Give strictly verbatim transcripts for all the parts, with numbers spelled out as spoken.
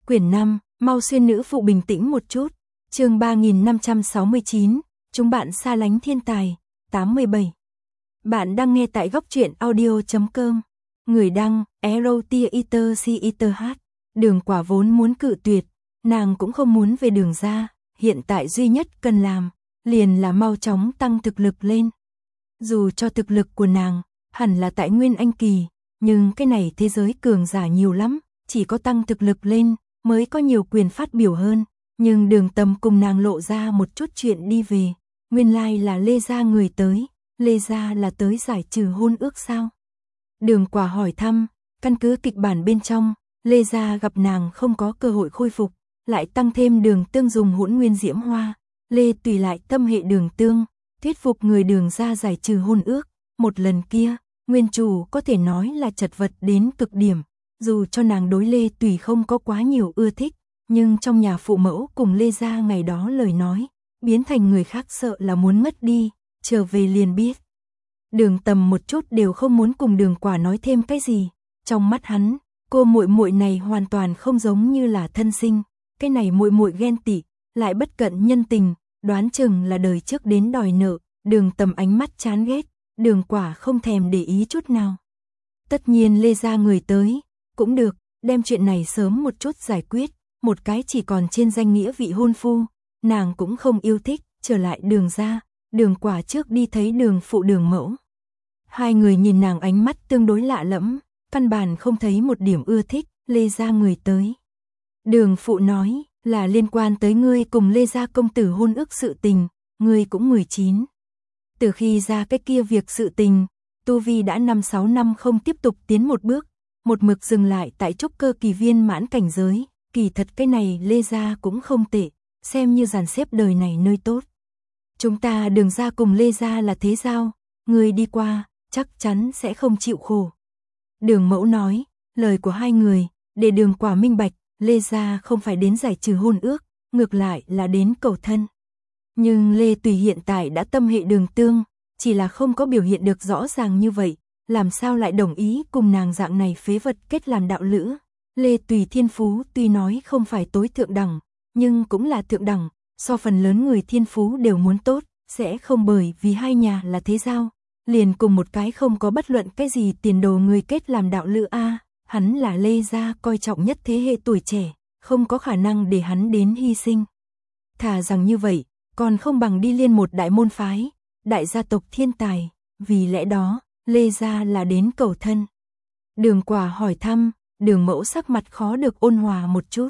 Quyển năm, mau xuyên nữ phụ bình tĩnh một chút. Chương ba nghìn năm trăm sáu mươi chín, chúng bạn xa lánh thiên tài, tám mươi bảy. Bạn đang nghe tại góc truyện audio chấm com. Người đăng, Erotia Eater H. Đường Quả vốn muốn cự tuyệt, nàng cũng không muốn về Đường ra, hiện tại duy nhất cần làm, liền là mau chóng tăng thực lực lên. Dù cho thực lực của nàng, hẳn là tại Nguyên Anh kỳ, nhưng cái này thế giới cường giả nhiều lắm, chỉ có tăng thực lực lên, mới có nhiều quyền phát biểu hơn. Nhưng Đường Tầm cùng nàng lộ ra một chút chuyện đi về, nguyên lai là Lê gia người tới, Lê gia là tới giải trừ hôn ước sao? Đường Quả hỏi thăm, căn cứ kịch bản bên trong, Lê gia gặp nàng không có cơ hội khôi phục, lại tăng thêm Đường Tương dùng hỗn nguyên diễm hoa, Lê tùy lại tâm hệ Đường Tương, thuyết phục người Đường gia giải trừ hôn ước. Một lần kia, nguyên chủ có thể nói là chật vật đến cực điểm, dù cho nàng đối Lê tùy không có quá nhiều ưa thích, nhưng trong nhà phụ mẫu cùng Lê gia ngày đó lời nói, biến thành người khác sợ là muốn mất đi, trở về liền biết. Đường Tầm một chút đều không muốn cùng Đường Quả nói thêm cái gì, trong mắt hắn, cô muội muội này hoàn toàn không giống như là thân sinh, cái này muội muội ghen tị, lại bất cận nhân tình, đoán chừng là đời trước đến đòi nợ. Đường Tầm ánh mắt chán ghét, Đường Quả không thèm để ý chút nào. Tất nhiên Lê gia người tới, cũng được, đem chuyện này sớm một chút giải quyết, một cái chỉ còn trên danh nghĩa vị hôn phu, nàng cũng không yêu thích, trở lại Đường ra, Đường Quả trước đi thấy Đường phụ Đường mẫu. Hai người nhìn nàng ánh mắt tương đối lạ lẫm, căn bản không thấy một điểm ưa thích, Lê gia người tới. Đường phụ nói, là liên quan tới ngươi cùng Lê gia công tử hôn ước sự tình, ngươi cũng mười chín. Từ khi ra cái kia việc sự tình, tu vi đã năm sáu năm không tiếp tục tiến một bước, một mực dừng lại tại trúc cơ kỳ viên mãn cảnh giới, kỳ thật cái này Lê gia cũng không tệ, xem như dàn xếp đời này nơi tốt. Chúng ta Đường ra cùng Lê gia là thế giao, người đi qua, chắc chắn sẽ không chịu khổ. Đường mẫu nói, lời của hai người, để Đường Quả minh bạch, Lê gia không phải đến giải trừ hôn ước, ngược lại là đến cầu thân. Nhưng Lê Tùy hiện tại đã tâm hệ Đường Tương, chỉ là không có biểu hiện được rõ ràng như vậy, làm sao lại đồng ý cùng nàng dạng này phế vật kết làm đạo lữ. Lê Tùy thiên phú tuy nói không phải tối thượng đẳng, nhưng cũng là thượng đẳng, so phần lớn người thiên phú đều muốn tốt, sẽ không bởi vì hai nhà là thế giao, liền cùng một cái không có bất luận cái gì tiền đồ người kết làm đạo lữ a. Hắn là Lê gia coi trọng nhất thế hệ tuổi trẻ, không có khả năng để hắn đến hy sinh. Thà rằng như vậy, còn không bằng đi liên một đại môn phái, đại gia tộc thiên tài, vì lẽ đó, Lê gia là đến cầu thân. Đường Quả hỏi thăm, Đường mẫu sắc mặt khó được ôn hòa một chút.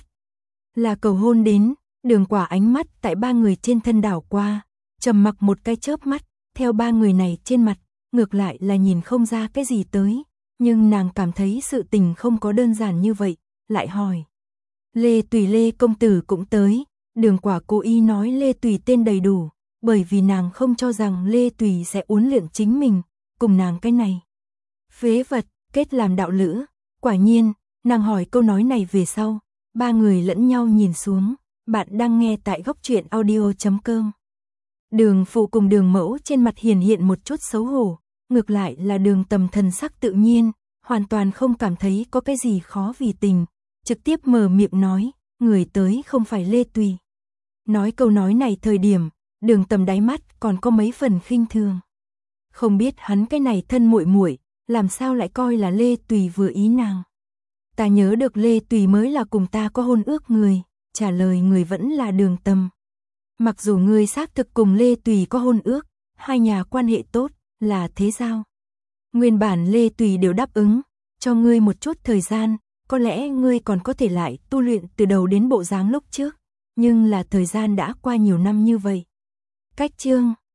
Là cầu hôn đến, Đường Quả ánh mắt tại ba người trên thân đảo qua, trầm mặc một cái chớp mắt, theo ba người này trên mặt, ngược lại là nhìn không ra cái gì tới, nhưng nàng cảm thấy sự tình không có đơn giản như vậy, lại hỏi. Lê Tùy Lê công tử cũng tới. Đường Quả cố ý nói Lê Tùy tên đầy đủ, bởi vì nàng không cho rằng Lê Tùy sẽ uốn lượn chính mình, cùng nàng cái này. Phế vật, kết làm đạo lữ, quả nhiên, nàng hỏi câu nói này về sau, ba người lẫn nhau nhìn xuống, bạn đang nghe tại góc truyện audio chấm com. Đường phụ cùng Đường mẫu trên mặt hiển hiện một chút xấu hổ, ngược lại là Đường Tầm thần sắc tự nhiên, hoàn toàn không cảm thấy có cái gì khó vì tình, trực tiếp mở miệng nói, người tới không phải Lê Tùy. Nói câu nói này thời điểm, Đường Tầm đáy mắt còn có mấy phần khinh thường. Không biết hắn cái này thân muội muội, làm sao lại coi là Lê Tùy vừa ý nàng. Ta nhớ được Lê Tùy mới là cùng ta có hôn ước người, trả lời người vẫn là Đường Tầm. Mặc dù ngươi xác thực cùng Lê Tùy có hôn ước, hai nhà quan hệ tốt, là thế giao. Nguyên bản Lê Tùy đều đáp ứng, cho ngươi một chút thời gian, có lẽ ngươi còn có thể lại tu luyện từ đầu đến bộ dáng lúc trước. Nhưng là thời gian đã qua nhiều năm như vậy. Cách chương